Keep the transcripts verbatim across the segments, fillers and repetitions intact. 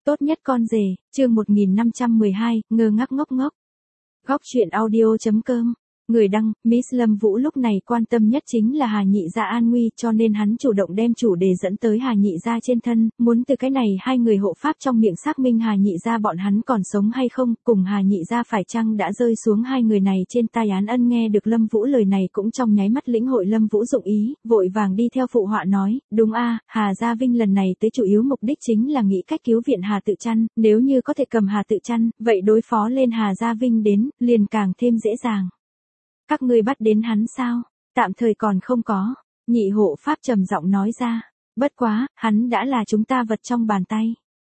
Tốt nhất con rể, chương một nghìn năm trăm mười hai, ngơ ngác ngốc ngốc. Góc truyện audio chấm com. Người đăng, Miss Lâm Vũ lúc này quan tâm nhất chính là Hà Nhị Gia an nguy, cho nên hắn chủ động đem chủ đề dẫn tới Hà Nhị Gia trên thân, muốn từ cái này hai người hộ pháp trong miệng xác minh Hà Nhị Gia bọn hắn còn sống hay không, cùng Hà Nhị Gia phải chăng đã rơi xuống hai người này trên tai. Án Ân nghe được Lâm Vũ lời này cũng trong nháy mắt lĩnh hội Lâm Vũ dụng ý, vội vàng đi theo phụ họa nói, đúng a, Hà Gia Vinh lần này tới chủ yếu mục đích chính là nghĩ cách cứu viện Hà Tự Chăn, nếu như có thể cầm Hà Tự Chăn, vậy đối phó lên Hà Gia Vinh đến, liền càng thêm dễ dàng. Các ngươi bắt đến hắn sao? Tạm thời còn không có. Nhị hộ pháp trầm giọng nói ra. Bất quá, hắn đã là chúng ta vật trong bàn tay.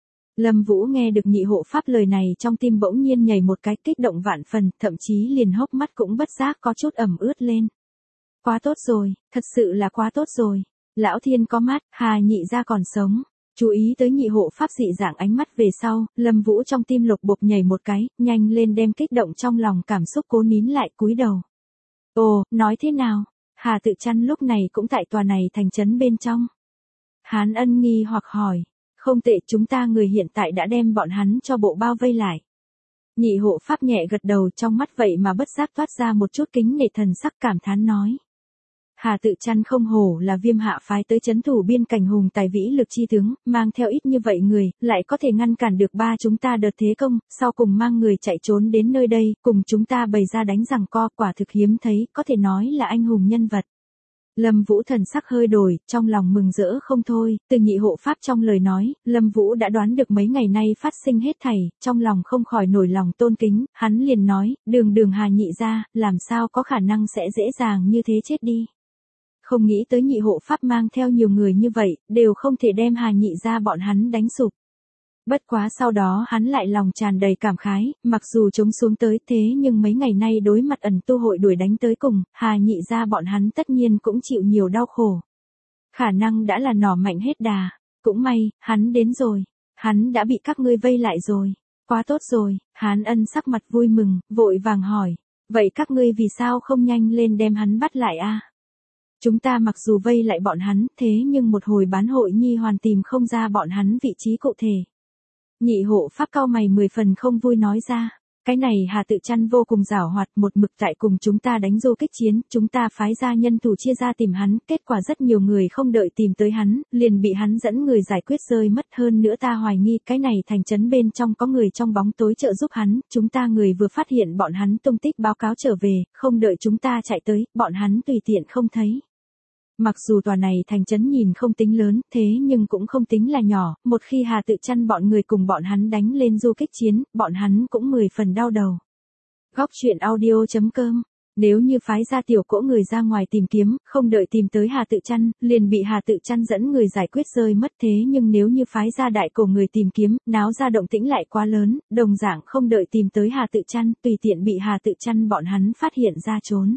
Lâm Vũ nghe được nhị hộ pháp lời này trong tim bỗng nhiên nhảy một cái kích động vạn phần, thậm chí liền hốc mắt cũng bất giác có chút ẩm ướt lên. Quá tốt rồi, thật sự là quá tốt rồi. Lão thiên có mắt, Hà Nhị Gia còn sống. Chú ý tới nhị hộ pháp dị dạng ánh mắt về sau, Lâm Vũ trong tim lục bục nhảy một cái, nhanh lên đem kích động trong lòng cảm xúc cố nín lại, cúi đầu. Ồ, nói thế nào? Hà Tự Chăn lúc này cũng tại tòa này thành trấn bên trong. Hán Ân nghi hoặc hỏi. Không tệ, chúng ta người hiện tại đã đem bọn hắn cho bộ bao vây lại. Nhị hộ pháp nhẹ gật đầu, trong mắt vậy mà bất giác toát ra một chút kính nể thần sắc, cảm thán nói. Hà Tự Chăn không hổ là Viêm Hạ phái tới trấn thủ biên cảnh hùng tài vĩ lực chi tướng, mang theo ít như vậy người, lại có thể ngăn cản được ba chúng ta đợt thế công, sau cùng mang người chạy trốn đến nơi đây, cùng chúng ta bày ra đánh giằng co, quả thực hiếm thấy, có thể nói là anh hùng nhân vật. Lâm Vũ thần sắc hơi đổi, trong lòng mừng rỡ không thôi, từ nhị hộ pháp trong lời nói, Lâm Vũ đã đoán được mấy ngày nay phát sinh hết thảy, trong lòng không khỏi nổi lòng tôn kính, hắn liền nói, đường đường Hà Nhị Gia, làm sao có khả năng sẽ dễ dàng như thế chết đi. Không nghĩ tới nhị hộ pháp mang theo nhiều người như vậy, đều không thể đem Hà Nhị Gia bọn hắn đánh sụp. Bất quá sau đó hắn lại lòng tràn đầy cảm khái, mặc dù chống xuống tới thế nhưng mấy ngày nay đối mặt ẩn tu hội đuổi đánh tới cùng, Hà Nhị Gia bọn hắn tất nhiên cũng chịu nhiều đau khổ. Khả năng đã là nỏ mạnh hết đà, cũng may, hắn đến rồi, hắn đã bị các ngươi vây lại rồi, quá tốt rồi. Hán Ân sắc mặt vui mừng, vội vàng hỏi, vậy các ngươi vì sao không nhanh lên đem hắn bắt lại a? Chúng ta mặc dù vây lại bọn hắn, thế nhưng một hồi bán hội nhi hoàn tìm không ra bọn hắn vị trí cụ thể. Nhị hộ pháp cau mày mười phần không vui nói ra, cái này Hà Tự Chăn vô cùng giảo hoạt, một mực tại cùng chúng ta đánh du kích chiến, chúng ta phái ra nhân thủ chia ra tìm hắn, kết quả rất nhiều người không đợi tìm tới hắn, liền bị hắn dẫn người giải quyết rơi mất. Hơn nữa ta hoài nghi cái này thành trấn bên trong có người trong bóng tối trợ giúp hắn, chúng ta người vừa phát hiện bọn hắn tung tích báo cáo trở về, không đợi chúng ta chạy tới, bọn hắn tùy tiện không thấy. Mặc dù tòa này thành trấn nhìn không tính lớn, thế nhưng cũng không tính là nhỏ, một khi Hà Tự Chăn bọn người cùng bọn hắn đánh lên du kích chiến, bọn hắn cũng mười phần đau đầu. Góc truyện audio chấm com. Nếu như phái ra tiểu cỗ người ra ngoài tìm kiếm, không đợi tìm tới Hà Tự Chăn, liền bị Hà Tự Chăn dẫn người giải quyết rơi mất. Thế nhưng nếu như phái ra đại cổ người tìm kiếm, náo ra động tĩnh lại quá lớn, đồng dạng không đợi tìm tới Hà Tự Chăn, tùy tiện bị Hà Tự Chăn bọn hắn phát hiện ra trốn.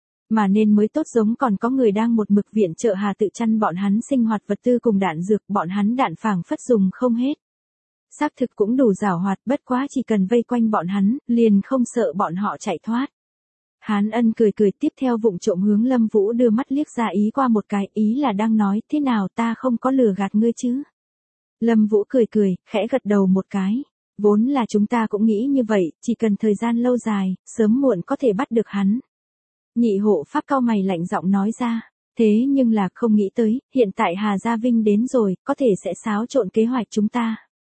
Mà nên mới tốt, giống còn có người đang một mực viện trợ Hà Tự Chăn bọn hắn sinh hoạt vật tư cùng đạn dược, bọn hắn đạn phảng phất dùng không hết. Xác thực cũng đủ giảo hoạt, bất quá chỉ cần vây quanh bọn hắn, liền không sợ bọn họ chạy thoát. Hán Ân cười cười, tiếp theo vụng trộm hướng Lâm Vũ đưa mắt liếc ra ý qua một cái, ý là đang nói, thế nào ta không có lừa gạt ngươi chứ. Lâm Vũ cười cười, khẽ gật đầu một cái. Vốn là chúng ta cũng nghĩ như vậy, chỉ cần thời gian lâu dài, sớm muộn có thể bắt được hắn. Nhị hộ pháp cau mày lạnh giọng nói ra, thế nhưng là không nghĩ tới, hiện tại Hà Gia Vinh đến rồi, có thể sẽ xáo trộn kế hoạch chúng ta.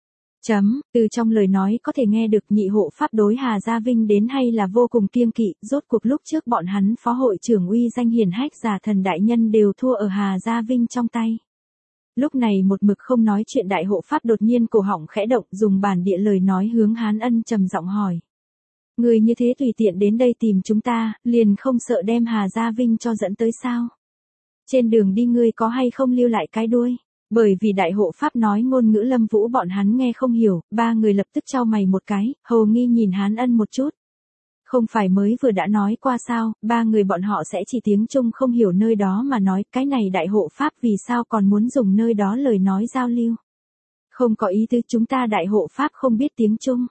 Chấm, từ trong lời nói có thể nghe được nhị hộ pháp đối Hà Gia Vinh đến hay là vô cùng kiêng kỵ, rốt cuộc lúc trước bọn hắn phó hội trưởng uy danh hiển hách Giả Thần đại nhân đều thua ở Hà Gia Vinh trong tay. Lúc này một mực không nói chuyện đại hộ pháp đột nhiên cổ họng khẽ động, dùng bản địa lời nói hướng Hán Ân trầm giọng hỏi. Người như thế tùy tiện đến đây tìm chúng ta, liền không sợ đem Hà Gia Vinh cho dẫn tới sao? Trên đường đi ngươi có hay không lưu lại cái đuôi? Bởi vì đại hộ pháp nói ngôn ngữ Lâm Vũ bọn hắn nghe không hiểu, ba người lập tức chau mày một cái, hầu nghi nhìn Hán Ân một chút. Không phải mới vừa đã nói qua sao, ba người bọn họ sẽ chỉ tiếng Trung không hiểu nơi đó mà nói, cái này đại hộ pháp vì sao còn muốn dùng nơi đó lời nói giao lưu? Không có ý tứ, chúng ta đại hộ pháp không biết tiếng Trung.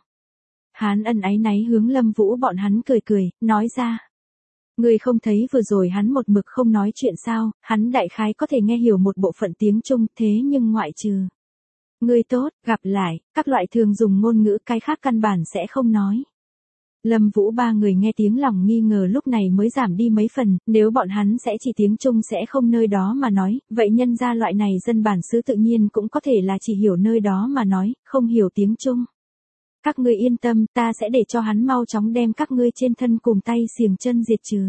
Hán Ân áy náy hướng Lâm Vũ bọn hắn cười cười, nói ra. Ngươi không thấy vừa rồi hắn một mực không nói chuyện sao, hắn đại khái có thể nghe hiểu một bộ phận tiếng Trung, thế nhưng ngoại trừ Ngươi tốt, gặp lại, các loại thường dùng ngôn ngữ cái khác căn bản sẽ không nói. Lâm Vũ ba người nghe tiếng lòng nghi ngờ lúc này mới giảm đi mấy phần, nếu bọn hắn sẽ chỉ tiếng Trung sẽ không nơi đó mà nói, vậy nhân ra loại này dân bản xứ tự nhiên cũng có thể là chỉ hiểu nơi đó mà nói, không hiểu tiếng Trung. Các ngươi yên tâm, ta sẽ để cho hắn mau chóng đem các ngươi trên thân cùng tay xiềng chân diệt trừ.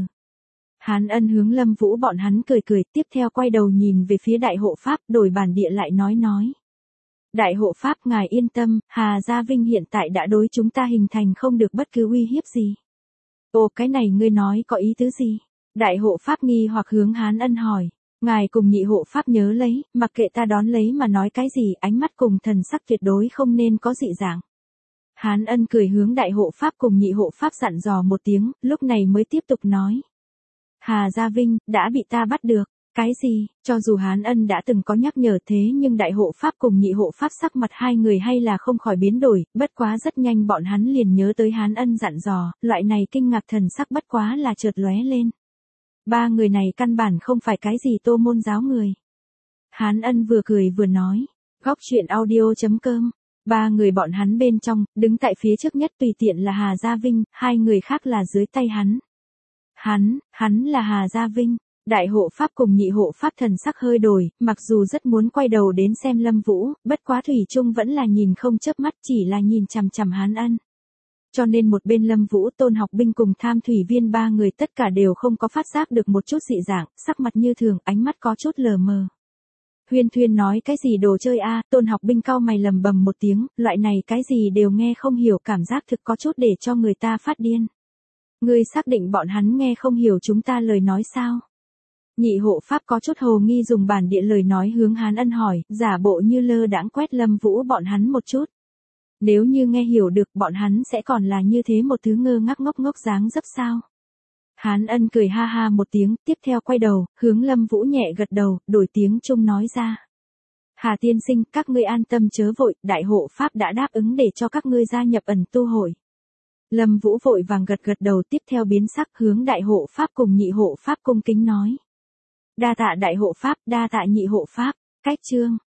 Hán Ân hướng Lâm Vũ bọn hắn cười cười, tiếp theo quay đầu nhìn về phía đại hộ pháp, đổi bản địa lại nói nói. Đại hộ pháp ngài yên tâm, Hà Gia Vinh hiện tại đã đối chúng ta hình thành không được bất cứ uy hiếp gì. Ồ, cái này ngươi nói có ý tứ gì? Đại hộ pháp nghi hoặc hướng Hán Ân hỏi. Ngài cùng nhị hộ pháp nhớ lấy, mặc kệ ta đón lấy mà nói cái gì, ánh mắt cùng thần sắc tuyệt đối không nên có dị dạng. Hán Ân cười hướng đại hộ pháp cùng nhị hộ pháp dặn dò một tiếng, lúc này mới tiếp tục nói. Hà Gia Vinh, đã bị ta bắt được. Cái gì, cho dù Hán Ân đã từng có nhắc nhở thế nhưng đại hộ pháp cùng nhị hộ pháp sắc mặt hai người hay là không khỏi biến đổi, bất quá rất nhanh bọn hắn liền nhớ tới Hán Ân dặn dò, loại này kinh ngạc thần sắc bất quá là chợt lóe lên. Ba người này căn bản không phải cái gì tô môn giáo người. Hán Ân vừa cười vừa nói, góc truyện audio chấm com. Ba người bọn hắn bên trong, đứng tại phía trước nhất tùy tiện là Hà Gia Vinh, hai người khác là dưới tay hắn. Hắn, hắn là Hà Gia Vinh. Đại hộ pháp cùng nhị hộ pháp thần sắc hơi đổi, mặc dù rất muốn quay đầu đến xem Lâm Vũ, bất quá thủy chung vẫn là nhìn không chớp mắt, chỉ là nhìn chằm chằm Hán Ân. Cho nên một bên Lâm Vũ, Tôn Học Binh cùng Tham Thủy Viên ba người tất cả đều không có phát giác được một chút dị dạng, sắc mặt như thường, ánh mắt có chút lờ mờ. Huyên Thuyên nói cái gì đồ chơi a? Tôn Học Binh cau mày lầm bầm một tiếng, loại này cái gì đều nghe không hiểu, cảm giác thực có chút để cho người ta phát điên. Ngươi xác định bọn hắn nghe không hiểu chúng ta lời nói sao? Nhị hộ pháp có chút hồ nghi dùng bản địa lời nói hướng Hán Ân hỏi, giả bộ như lơ đãng quét Lâm Vũ bọn hắn một chút. Nếu như nghe hiểu được bọn hắn sẽ còn là như thế một thứ ngơ ngác ngốc ngốc dáng dấp sao? Hán Ân cười ha ha một tiếng, tiếp theo quay đầu, hướng Lâm Vũ nhẹ gật đầu, đổi tiếng Trung nói ra. Hà tiên sinh, các ngươi an tâm chớ vội, đại hộ pháp đã đáp ứng để cho các ngươi gia nhập ẩn tu hội. Lâm Vũ vội vàng gật gật đầu, tiếp theo biến sắc hướng đại hộ pháp cùng nhị hộ pháp cung kính nói. Đa tạ đại hộ pháp, đa tạ nhị hộ pháp, cách chương.